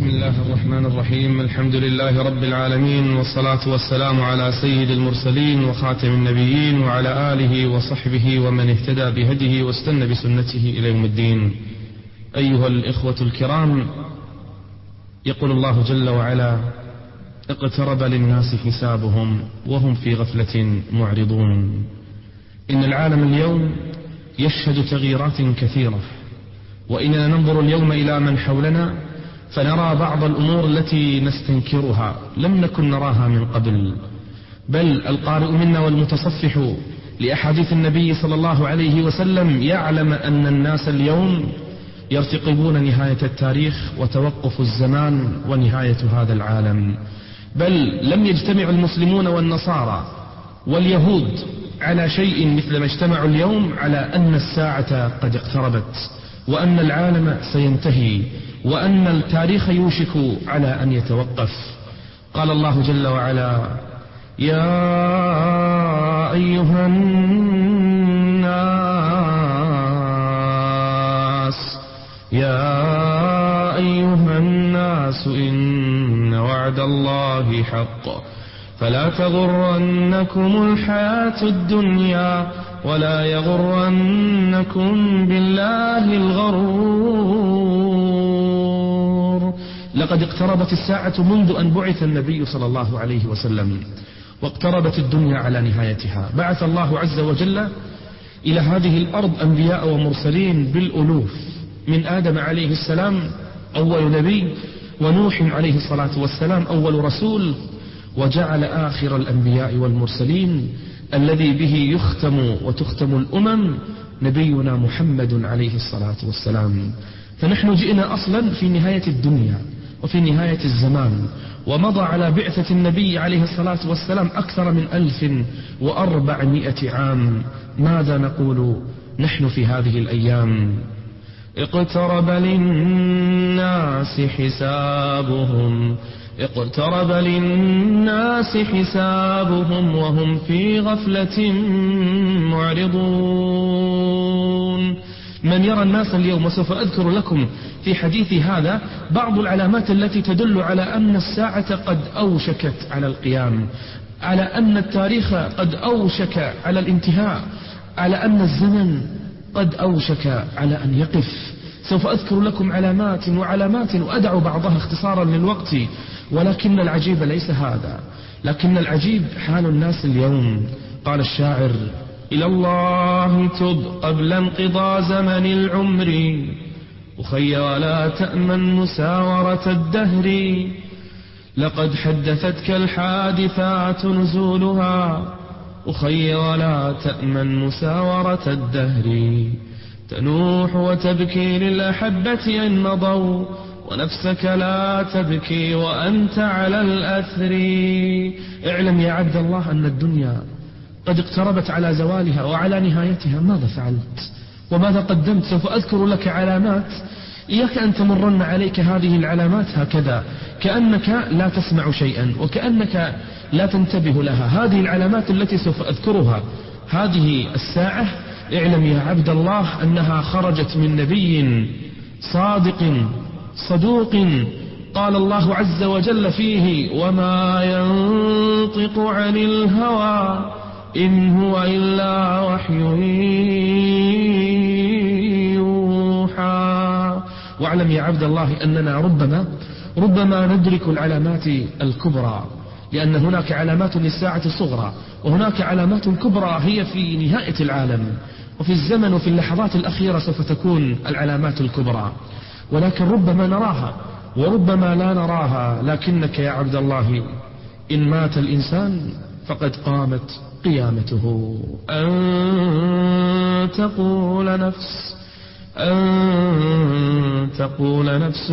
بسم الله الرحمن الرحيم. الحمد لله رب العالمين، والصلاة والسلام على سيد المرسلين وخاتم النبيين وعلى آله وصحبه ومن اهتدى بهديه واستنى بسنته إلى يوم الدين. أيها الإخوة الكرام، يقول الله جل وعلا: اقترب للناس حسابهم وهم في غفلة معرضون. إن العالم اليوم يشهد تغييرات كثيرة، وإننا ننظر اليوم إلى من حولنا فنرى بعض الأمور التي نستنكرها لم نكن نراها من قبل، بل القارئ منا والمتصفح لأحاديث النبي صلى الله عليه وسلم يعلم أن الناس اليوم يرتقبون نهاية التاريخ وتوقف الزمان ونهاية هذا العالم. بل لم يجتمع المسلمون والنصارى واليهود على شيء مثل ما اجتمعوا اليوم على أن الساعة قد اقتربت، وأن العالم سينتهي، وأن التاريخ يوشك على أن يتوقف. قال الله جل وعلا: يا أيها الناس إن وعد الله حق فلا تغرنكم الحياة الدنيا ولا يغرنكم بالله الغرور. لقد اقتربت الساعة منذ أن بعث النبي صلى الله عليه وسلم، واقتربت الدنيا على نهايتها. بعث الله عز وجل إلى هذه الأرض أنبياء ومرسلين بالألوف، من آدم عليه السلام أول نبي، ونوح عليه الصلاة والسلام أول رسول، وجعل آخر الأنبياء والمرسلين الذي به يختم وتختم الأمم نبينا محمد عليه الصلاة والسلام. فنحن جئنا أصلا في نهاية الدنيا وفي نهاية الزمان، ومضى على بعثة النبي عليه الصلاة والسلام أكثر من 1400 عام. ماذا نقول نحن في هذه الأيام؟ اقترب للناس حسابهم وهم في غفلة معرضون. من يرى الناس اليوم، وسوف أذكر لكم في حديثي هذا بعض العلامات التي تدل على أن الساعة قد أوشكت على القيام، على أن التاريخ قد أوشك على الانتهاء، على أن الزمن قد أوشك على أن يقف. سوف أذكر لكم علامات وأدع بعضها اختصارا للوقت، ولكن العجيب ليس هذا، لكن العجيب حال الناس اليوم. قال الشاعر: إلى الله تب قبل انقضاء زمن العمر، أخي ولا تأمن مساورة الدهر، لقد حدثتك الحادثات نزولها، أخي ولا تأمن مساورة الدهر، تنوح وتبكي للأحبة إن مضوا، ونفسك لا تبكي وأنت على الأثر. اعلم يا عبد الله أن الدنيا قد اقتربت على زوالها وعلى نهايتها. ماذا فعلت وماذا قدمت؟ سوف أذكر لك علامات، إياك أن تمرن عليك هذه العلامات هكذا كأنك لا تسمع شيئا وكأنك لا تنتبه لها. هذه العلامات التي سوف أذكرها، هذه الساعة، اعلم يا عبد الله أنها خرجت من نبي صادق صدوق، قال الله عز وجل فيه: وما ينطق عن الهوى إن هو إلا وحي يوحى. واعلم يا عبد الله أننا ربما ندرك العلامات الكبرى، لأن هناك علامات للساعة الصغرى، وهناك علامات كبرى هي في نهاية العالم، وفي الزمن وفي اللحظات الأخيرة سوف تكون العلامات الكبرى، ولكن ربما نراها وربما لا نراها. لكنك يا عبد الله إن مات الإنسان فقد قامت قيامته. أن تقول نفس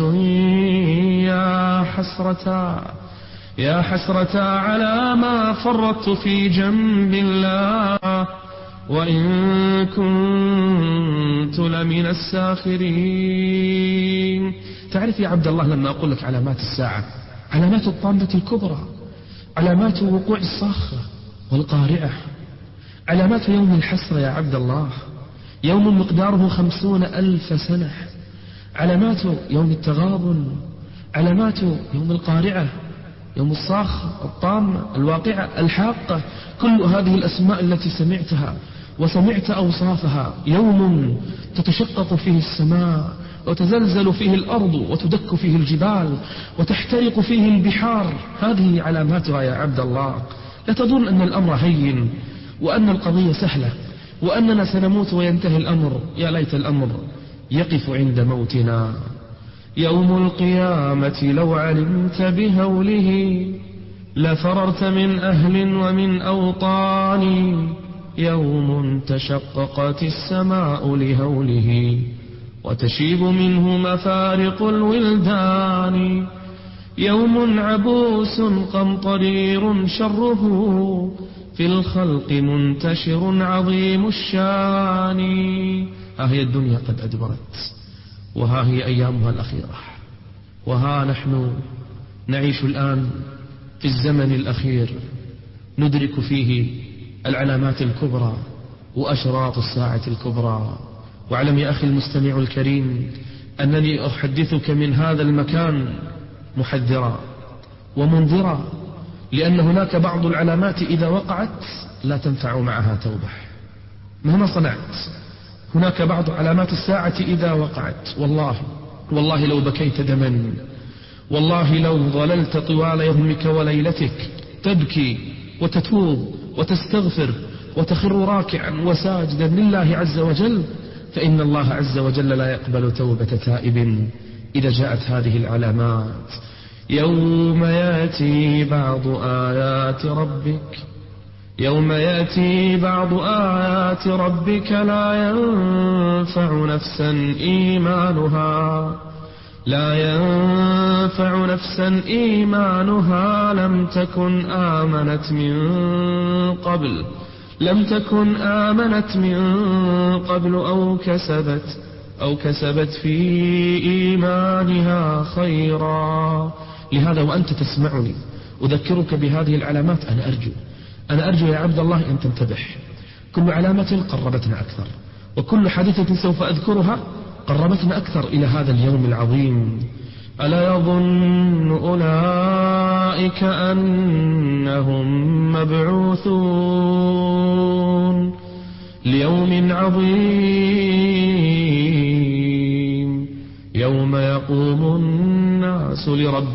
يا حسرة على ما فرطت في جنب الله وإن كنت لمن الساخرين. تعرف يا عبد الله لما أقول لك علامات الساعة، علامات الطامة الكبرى، علامات وقوع الصاخة والقارعة، علامات يوم الحسرة يا عبد الله، يوم مقداره 50,000 سنة، علامات يوم التغابن، علامات يوم القارعة، يوم الصاخة، الطامة، الواقعة، الحاقة، كل هذه الأسماء التي سمعتها وسمعت أوصافها. يوم تتشقق فيه السماء وتزلزل فيه الأرض وتدك فيه الجبال وتحترق فيه البحار. هذه علاماتها يا عبد الله. لا تظن أن الأمر هين وأن القضية سهلة وأننا سنموت وينتهي الأمر. يا ليت الأمر يقف عند موتنا. يوم القيامة لو علمت بهوله لفررت من أهل ومن أوطان. يوم تشققت السماء لهوله وتشيب منه مفارق الولدان. يوم عبوس قمطرير شره في الخلق منتشر عظيم الشان. ها هي الدنيا قد أدبرت وها هي أيامها الأخيرة، وها نحن نعيش الآن في الزمن الأخير ندرك فيه العلامات الكبرى وأشراط الساعة الكبرى. واعلم يا أخي المستمع الكريم أنني أحدثك من هذا المكان محذرا ومنذرا، لأن هناك بعض العلامات إذا وقعت لا تنفع معها توبة مهما صنعت. هناك بعض علامات الساعة إذا وقعت والله لو بكيت دما، والله لو ظللت طوال يومك وليلتك تبكي وتتوب وتستغفر وتخر راكعا وساجدا لله عز وجل، فإن الله عز وجل لا يقبل توبة تائب إذا جاءت هذه العلامات. يوم يأتي بعض آيات ربك لا ينفع نفسا إيمانها لم تكن آمنت من قبل أو كسبت في إيمانها خيرا. لهذا وأنت تسمعني أذكرك بهذه العلامات. أنا أرجو يا عبد الله أن تنتبه. كل علامة قربتنا أكثر، وكل حادثة سوف أذكرها قربتنا أكثر إلى هذا اليوم العظيم. ألا يظن أولئك أنهم مبعوثون ليوم عظيم يوم يقوم الناس لرب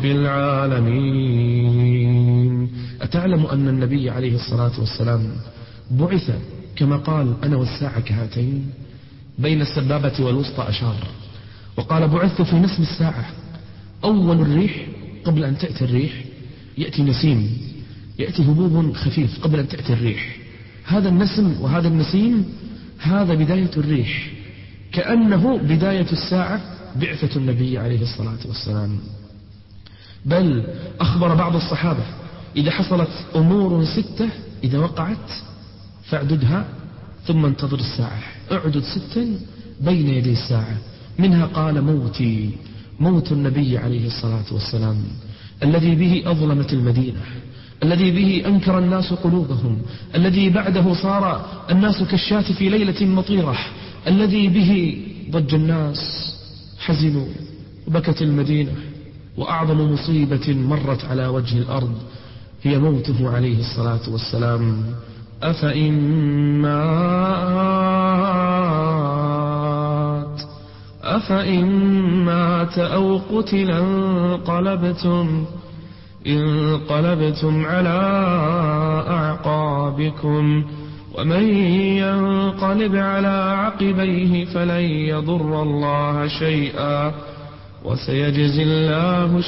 العالمين. أتعلم أن النبي عليه الصلاة والسلام بعث كما قال أنا والساعة كهاتين؟ بين السبابة والوسطى أشار وقال بعثت في نسم الساعة. أول الريح قبل أن تأتي الريح يأتي نسيم، يأتي هبوب خفيف قبل أن تأتي الريح. هذا النسم وهذا النسيم هذا بداية الريح، كأنه بداية الساعة بعثة النبي عليه الصلاة والسلام. بل أخبر بعض الصحابة إذا حصلت أمور 6 إذا وقعت فاعددها ثم انتظر الساعة. اعدد 6 بين يدي الساعة. منها قال موت النبي عليه الصلاة والسلام الذي به أظلمت المدينة، الذي به أنكر الناس قلوبهم، الذي بعده صار الناس كالشاة في ليلة مطيرة، الذي به ضج الناس، حزنوا وبكت المدينة، وأعظم مصيبة مرت على وجه الأرض هي موته عليه الصلاة والسلام. أفإن مات أو قتل انقلبتم على أعقابكم ومن ينقلب على عقبيه فلن يضر الله شيئا وسيجزي الله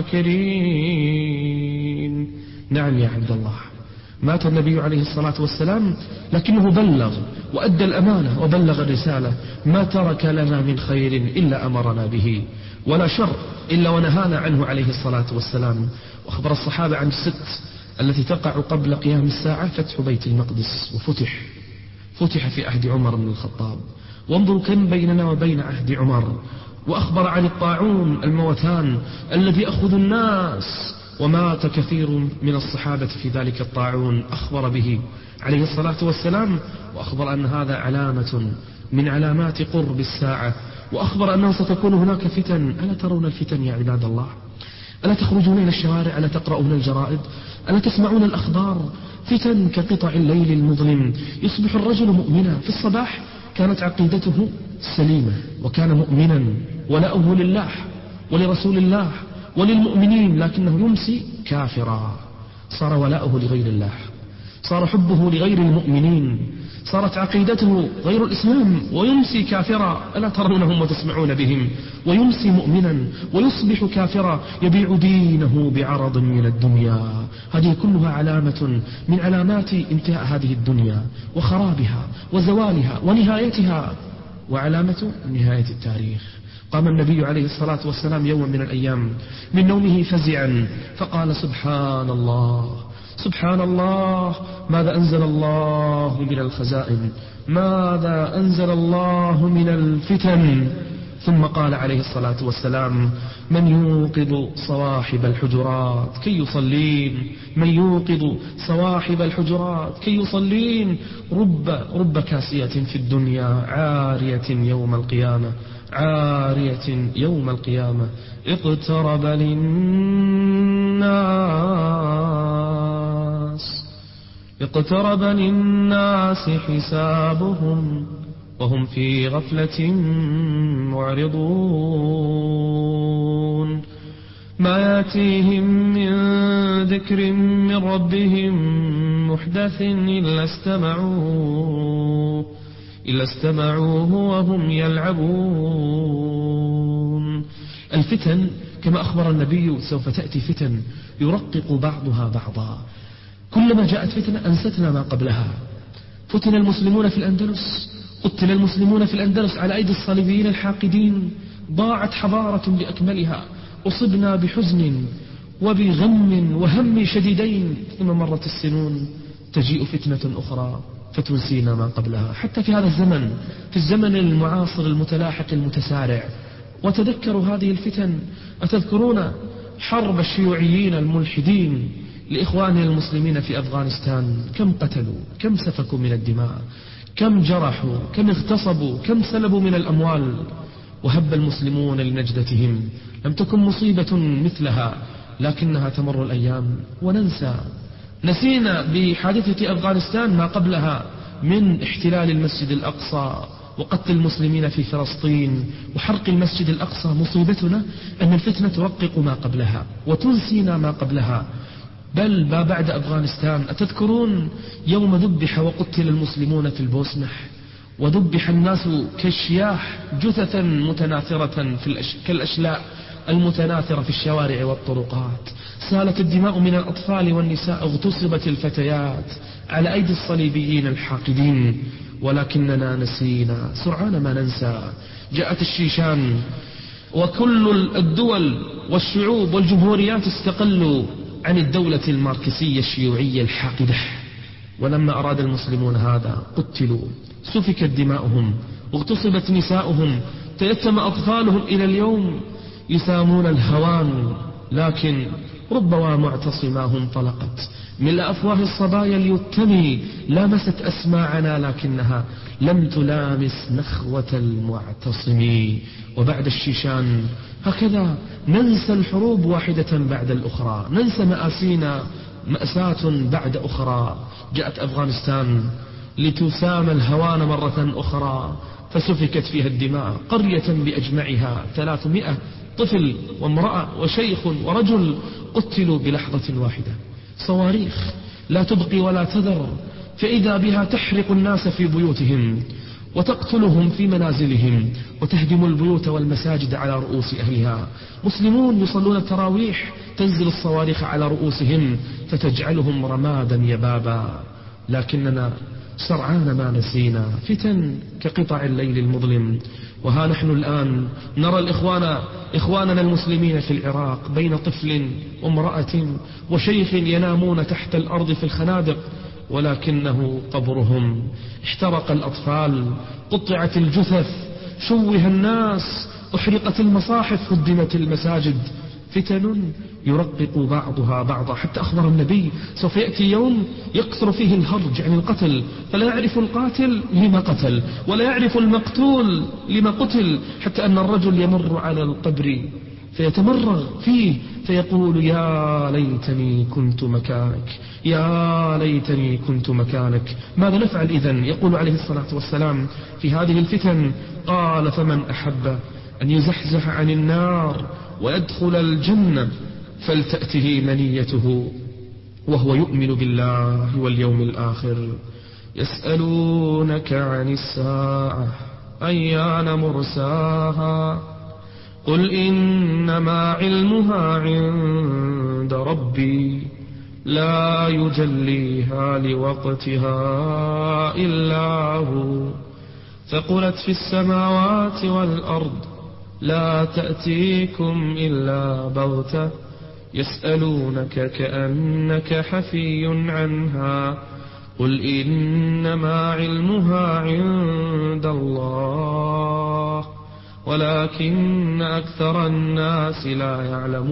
الشاكرين. نعم يا عبد الله، مات النبي عليه الصلاة والسلام لكنه بلغ وأدى الأمانة وبلغ الرسالة. ما ترك لنا من خير إلا أمرنا به، ولا شر إلا ونهانا عنه عليه الصلاة والسلام. وأخبر الصحابة عن 6 التي تقع قبل قيام الساعة: فتح بيت المقدس، فتح في عهد عمر بن الخطاب، وانظروا كم بيننا وبين عهد عمر. وأخبر عن الطاعون الموتان الذي أخذ الناس، ومات كثير من الصحابة في ذلك الطاعون، أخبر به عليه الصلاة والسلام. وأخبر أن هذا علامة من علامات قرب الساعة، وأخبر أنه ستكون هناك فتن. ألا ترون الفتن يا عباد الله؟ ألا تخرجون إلى الشوارع؟ ألا تقرؤون الجرائد؟ ألا تسمعون الأخبار؟ فتن كقطع الليل المظلم. يصبح الرجل مؤمنا في الصباح، كانت عقيدته سليمة وكان مؤمنا ولاؤه لله ولرسول الله وللمؤمنين، لكنه يمسي كافرا. صار ولاؤه لغير الله، صار حبه لغير المؤمنين، صارت عقيدته غير الإسلام، ويمسي كافرا. ألا ترونهم وتسمعون بهم؟ ويمسي مؤمنا ويصبح كافرا، يبيع دينه بعرض من الدنيا. هذه كلها علامة من علامات انتهاء هذه الدنيا وخرابها وزوالها ونهايتها، وعلامة نهاية التاريخ. قام النبي عليه الصلاة والسلام يوما من الأيام من نومه فزعا فقال: سبحان الله، سبحان الله، ماذا أنزل الله من الخزائن، ماذا أنزل الله من الفتن. ثم قال عليه الصلاة والسلام: من يوقظ صواحب الحجرات كي يصلين، من يوقظ صواحب الحجرات كي يصلين. رب كاسية في الدنيا عارية يوم القيامة، عارية يوم القيامة. اقترب للناس حسابهم وهم في غفلة معرضون. ما يأتيهم من ذكر من ربهم محدث إلا استمعوه وهم يلعبون. الفتن كما أخبر النبي سوف تأتي فتن يرقق بعضها بعضا. كلما جاءت فتنة أنستنا ما قبلها. فتن المسلمون في الأندلس، قتل المسلمون في الأندلس على أيدي الصليبيين الحاقدين، ضاعت حضارة بأكملها، أصبنا بحزن وبغم وهم شديدين، ثم مرت السنون تجيء فتنة أخرى فتنسينا ما قبلها. حتى في هذا الزمن، في الزمن المعاصر المتلاحق المتسارع. وتذكروا هذه الفتن. أتذكرون حرب الشيوعيين الملحدين لإخواننا المسلمين في أفغانستان؟ كم قتلوا، كم سفكوا من الدماء، كم جرحوا، كم اغتصبوا، كم سلبوا من الأموال. وهب المسلمون لنجدتهم. لم تكن مصيبة مثلها، لكنها تمر الأيام وننسى. نسينا بحادثة أفغانستان ما قبلها من احتلال المسجد الأقصى وقتل المسلمين في فلسطين وحرق المسجد الأقصى. مصيبتنا أن الفتنة ترقق ما قبلها وتنسينا ما قبلها، بل ما بعد أفغانستان. أتذكرون يوم ذبح وقتل المسلمون في البوسنة، وذبح الناس كالشياح جثثا متناثرة كالأشلاء المتناثرة في الشوارع والطرقات. سالت الدماء من الأطفال والنساء، اغتصبت الفتيات على أيدي الصليبيين الحاقدين. ولكننا نسينا، سرعان ما ننسى. جاءت الشيشان، وكل الدول والشعوب والجمهوريات استقلوا عن الدولة الماركسية الشيوعية الحاقدة. ولما أراد المسلمون هذا قتلوا، سفكت دماؤهم، اغتصبت نساؤهم، تيتم أطفالهم. إلى اليوم يسامون الهوان، لكن ربما معتصماه انطلقت ملء أفواه الصبايا اليتم، لامست أسماعنا لكنها لم تلامس نخوة المعتصم. وبعد الشيشان هكذا ننسى الحروب واحدة بعد الأخرى، ننسى مآسينا مأساة بعد أخرى. جاءت أفغانستان لتسام الهوان مرة أخرى، فسفكت فيها الدماء. قرية بأجمعها 300 طفل وامرأة وشيخ ورجل قتلوا بلحظة واحدة. صواريخ لا تبقي ولا تذر، فإذا بها تحرق الناس في بيوتهم وتقتلهم في منازلهم وتهدم البيوت والمساجد على رؤوس أهلها. مسلمون يصلون التراويح، تنزل الصواريخ على رؤوسهم فتجعلهم رمادا يبابا. لكننا سرعان ما نسينا. فتن كقطع الليل المظلم. وها نحن الآن نرى إخواننا المسلمين في العراق بين طفل وامرأة وشيخ ينامون تحت الأرض في الخنادق، ولكنه قبرهم. احترق الأطفال، قطعت الجثث، شوه الناس، أحرقت المصاحف، هدمت المساجد. فتن يرقق بعضها بعضا، حتى أخبر النبي سوف يأتي يوم يكثر فيه الهرج عن القتل، فلا يعرف القاتل لما قتل ولا يعرف المقتول لما قتل، حتى أن الرجل يمر على القبر فيتمرغ فيه فيقول يا ليتني كنت مكانك، يا ليتني كنت مكانك. ماذا نفعل إذن؟ يقول عليه الصلاة والسلام في هذه الفتن قال فمن أحب أن يزحزح عن النار ويدخل الجنة فلتأته منيته وهو يؤمن بالله واليوم الآخر. يسألونك عن الساعة أيان مرساها قل إنما علمها عند ربي لا يجليها لوقتها إلا هو ثقلت في السماوات والأرض لا تأتيكم إلا بغتة يسألونك كأنك حفي عنها قل إنما علمها عند الله ولكن أكثر الناس لا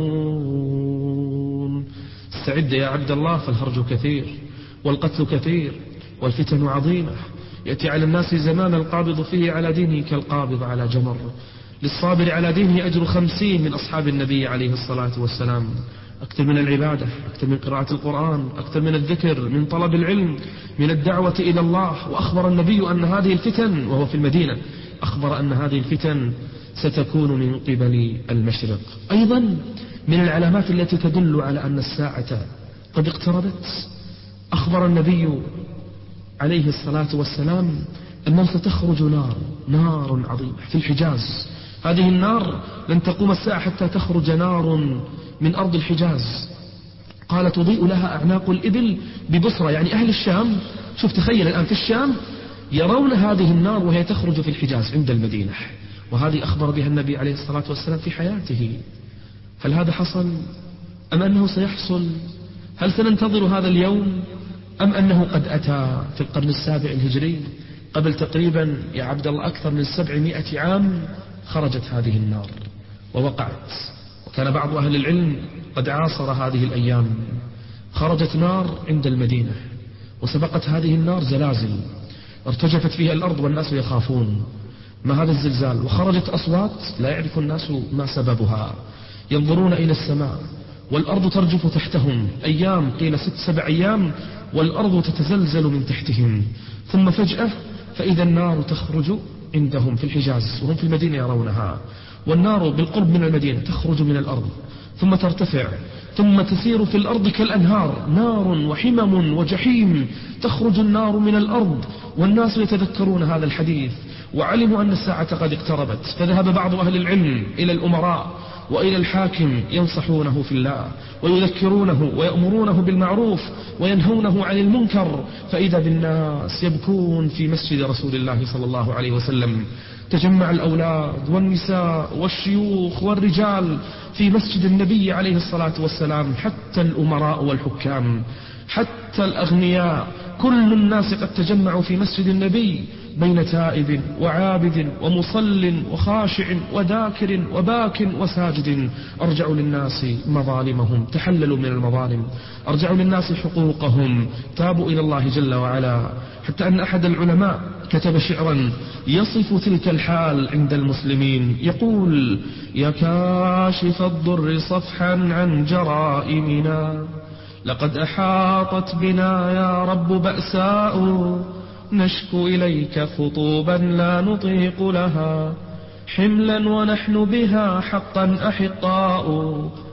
يعلمون. استعد يا عبد الله فالهرج كثير والقتل كثير والفتن عظيمة. يأتي على الناس زمان القابض فيه على دينه كالقابض على جمر. للصابر على دينه أجر 50 من أصحاب النبي عليه الصلاة والسلام. أكثر من العبادة، أكثر من قراءة القرآن، أكثر من الذكر، من طلب العلم، من الدعوة إلى الله. وأخبر النبي أن هذه الفتن وهو في المدينة أخبر أن هذه الفتن ستكون من قبل المشرق. أيضا من العلامات التي تدل على أن الساعة قد اقتربت أخبر النبي عليه الصلاة والسلام أنه ستخرج نار عظيمة في الحجاز. هذه النار لن تقوم الساعة حتى تخرج نار من أرض الحجاز. قال تضيء لها أعناق الإبل ببصرة، يعني أهل الشام. شوف تخيل الآن في الشام يرون هذه النار وهي تخرج في الحجاز عند المدينة، وهذه أخبر بها النبي عليه الصلاة والسلام في حياته. هل هذا حصل أم أنه سيحصل؟ هل سننتظر هذا اليوم أم أنه قد أتى في القرن السابع الهجري قبل تقريبا يا عبد الله أكثر من 700 عام خرجت هذه النار ووقعت. وكان بعض أهل العلم قد عاصر هذه الأيام. خرجت نار عند المدينة وسبقت هذه النار زلازل ارتجفت فيها الأرض والناس يخافون ما هذا الزلزال، وخرجت أصوات لا يعرف الناس ما سببها. ينظرون إلى السماء والأرض ترجف تحتهم أيام، قيل 6-7 أيام، والأرض تتزلزل من تحتهم. ثم فجأة فإذا النار تخرج عندهم في الحجاز وهم في المدينة يرونها. والنار بالقرب من المدينة تخرج من الأرض ثم ترتفع ثم تسير في الأرض كالأنهار، نار وحمم وجحيم. تخرج النار من الأرض والناس يتذكرون هذا الحديث وعلموا أن الساعة قد اقتربت. فذهب بعض أهل العلم إلى الأمراء وإلى الحاكم ينصحونه في الله ويذكرونه ويأمرونه بالمعروف وينهونه عن المنكر. فإذا بالناس يبكون في مسجد رسول الله صلى الله عليه وسلم. تجمع الأولاد والنساء والشيوخ والرجال في مسجد النبي عليه الصلاة والسلام، حتى الأمراء والحكام، حتى الأغنياء، كل الناس قد تجمعوا في مسجد النبي بين تائب وعابد ومصل وخاشع وذاكر وباك وساجد. أرجعوا للناس مظالمهم، تحللوا من المظالم، أرجعوا للناس حقوقهم، تابوا إلى الله جل وعلا. حتى أن أحد العلماء كتب شعرا يصف تلك الحال عند المسلمين، يقول: يا كاشف الضر صفحا عن جرائمنا، لقد أحاطت بنا يا رب بأساء، نشكو إليك خطوبا لا نطيق لها، حملا ونحن بها حقا أحقاء،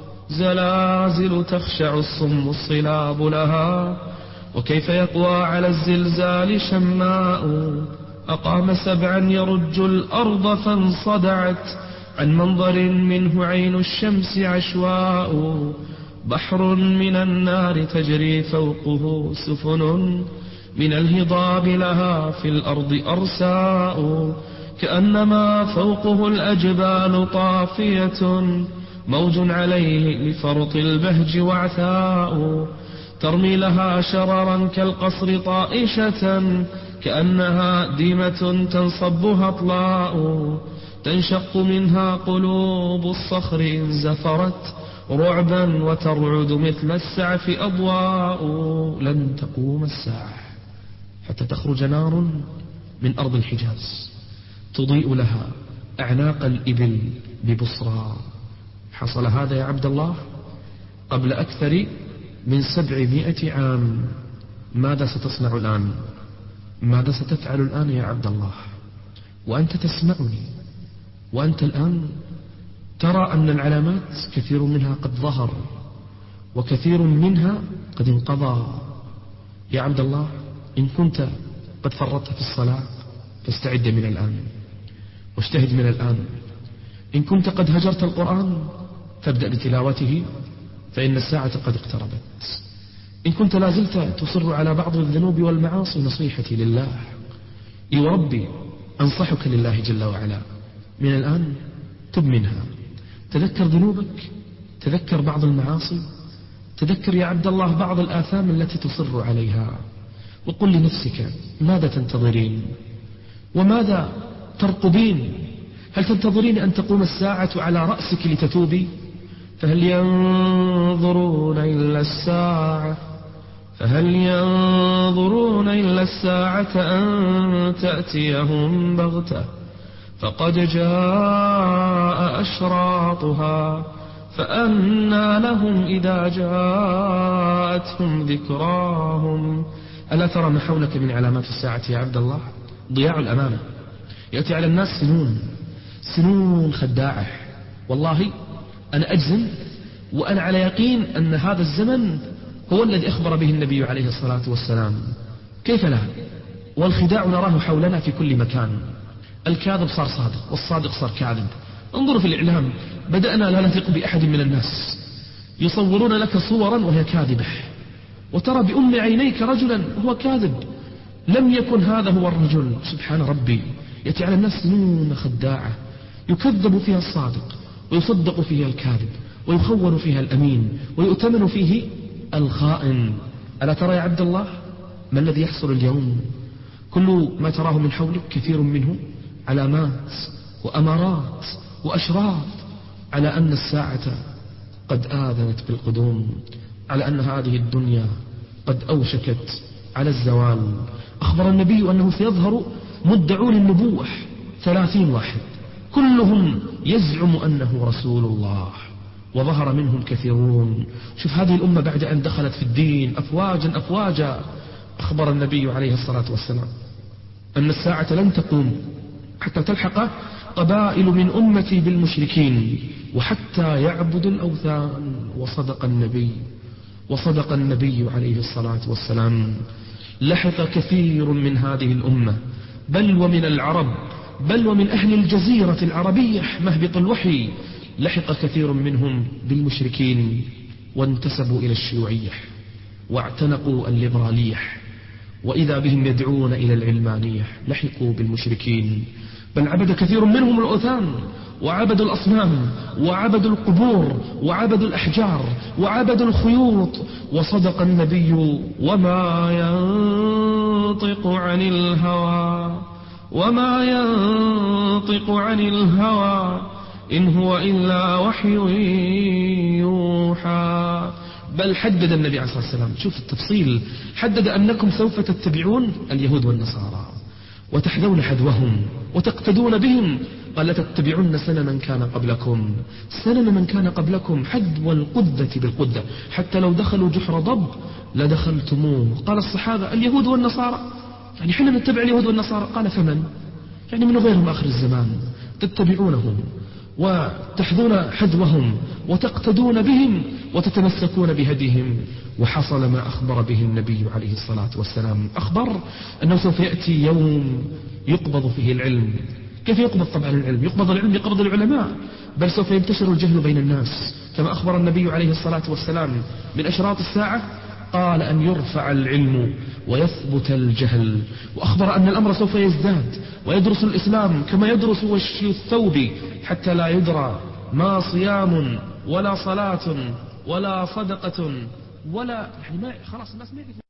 زلازل تخشع الصم الصلاب لها، وكيف يقوى على الزلزال شماء، أقام 7 يرج الأرض فانصدعت، عن منظر منه عين الشمس عشواء، بحر من النار تجري فوقه سفن، من الهضاب لها في الأرض أرساء، كأنما فوقه الأجبال طافية، موج عليه لفرط البهج وعثاء، ترمي لها شررا كالقصر طائشة، كأنها ديمة تنصبها أطلاء، تنشق منها قلوب الصخر إن زفرت رعبا، وترعد مثل السعف أضواء. لن تقوم الساعة حتى تخرج نار من أرض الحجاز تضيء لها أعناق الإبل ببصرى، حصل هذا يا عبد الله قبل أكثر من 700 عام. ماذا ستصنع الآن؟ ماذا ستفعل الآن يا عبد الله وأنت تسمعني؟ وأنت الآن ترى أن العلامات كثير منها قد ظهر وكثير منها قد انقضى. يا عبد الله، إن كنت قد فرطت في الصلاة فاستعد من الآن واجتهد من الآن. إن كنت قد هجرت القرآن فابدأ بتلاوته، فإن الساعة قد اقتربت. إن كنت لازلت تصر على بعض الذنوب والمعاصي، نصيحتي لله وربي أنصحك لله جل وعلا من الآن تب منها. تذكر ذنوبك، تذكر بعض المعاصي، تذكر يا عبد الله بعض الآثام التي تصر عليها، وقل لنفسك ماذا تنتظرين وماذا ترقبين؟ هل تنتظرين أن تقوم الساعة على رأسك لتتوبي؟ فهل ينظرون إلا الساعة أن تأتيهم بغتة فقد جاء أشراطها فأنى لهم إذا جاءتهم ذكراهم. ألا ترى ما حولك من علامات الساعة يا عبد الله؟ ضياع الأمانة. يأتي على الناس سنون خداعة. والله أنا أجزم وأنا على يقين أن هذا الزمن هو الذي أخبر به النبي عليه الصلاة والسلام. كيف لا؟ والخداع نراه حولنا في كل مكان. الكاذب صار صادق والصادق صار كاذب. انظروا في الإعلام، بدأنا لا نثق بأحد من الناس، يصورون لك صورا وهي كاذبة، وترى بأم عينيك رجلا وهو كاذب. لم يكن هذا هو الرجل. سبحان ربي. يأتي على الناس سنون خداعة يكذب فيها الصادق ويصدق فيها الكاذب ويخون فيها الأمين ويؤتمن فيه الخائن. ألا ترى يا عبد الله ما الذي يحصل اليوم؟ كل ما تراه من حولك كثير منه علامات وأمارات وأشراط على أن الساعة قد آذنت بالقدوم، على أن هذه الدنيا قد أوشكت على الزوال. أخبر النبي أنه سيظهر مدعون النبوة 30 واحد كلهم يزعم أنه رسول الله، وظهر منهم كثيرون. شوف هذه الأمة بعد أن دخلت في الدين أفواجا أفواجا. أخبر النبي عليه الصلاة والسلام أن الساعة لن تقوم حتى تلحق قبائل من أمتي بالمشركين وحتى يعبدوا الأوثان. وصدق النبي عليه الصلاة والسلام. لحق كثير من هذه الأمة بل ومن العرب بل ومن أهل الجزيرة العربية مهبط الوحي، لحق كثير منهم بالمشركين وانتسبوا إلى الشيوعية واعتنقوا الليبرالية، وإذا بهم يدعون إلى العلمانية. لحقوا بالمشركين، بل عبد كثير منهم الأوثان وعبدوا الأصنام وعبدوا القبور وعبدوا الأحجار وعبدوا الخيوط. وصدق النبي وما ينطق عن الهوى إن هو إلا وحي يوحى. بل حدد النبي عليه الصلاة والسلام، شوف التفصيل، حدد أنكم سوف تتبعون اليهود والنصارى وتحذون حذوهم وتقتدون بهم. قال لتتبعون سنن من كان قبلكم حذو القدة بالقدة، حتى لو دخلوا جحر ضب لدخلتموه. قال الصحابة اليهود والنصارى، يعني حين نتبع اليهود والنصارى؟ قال فمن؟ يعني من غيرهم آخر الزمان تتبعونهم وتحذون حذوهم وتقتدون بهم وتتمسكون بهديهم. وحصل ما أخبر به النبي عليه الصلاة والسلام. أخبر أنه سوف يأتي يوم يقبض فيه العلم. كيف يقبض؟ طبعا العلم يقبض، العلم يقبض العلماء، بل سوف ينتشر الجهل بين الناس كما أخبر النبي عليه الصلاة والسلام. من أشراط الساعة قال أن يرفع العلم ويثبت الجهل. وأخبر أن الأمر سوف يزداد ويدرس الإسلام كما يدرس وشي الثوب، حتى لا يدرى ما صيام ولا صلاة ولا صدقة ولا، يعني خلاص الناس ما يعرفون.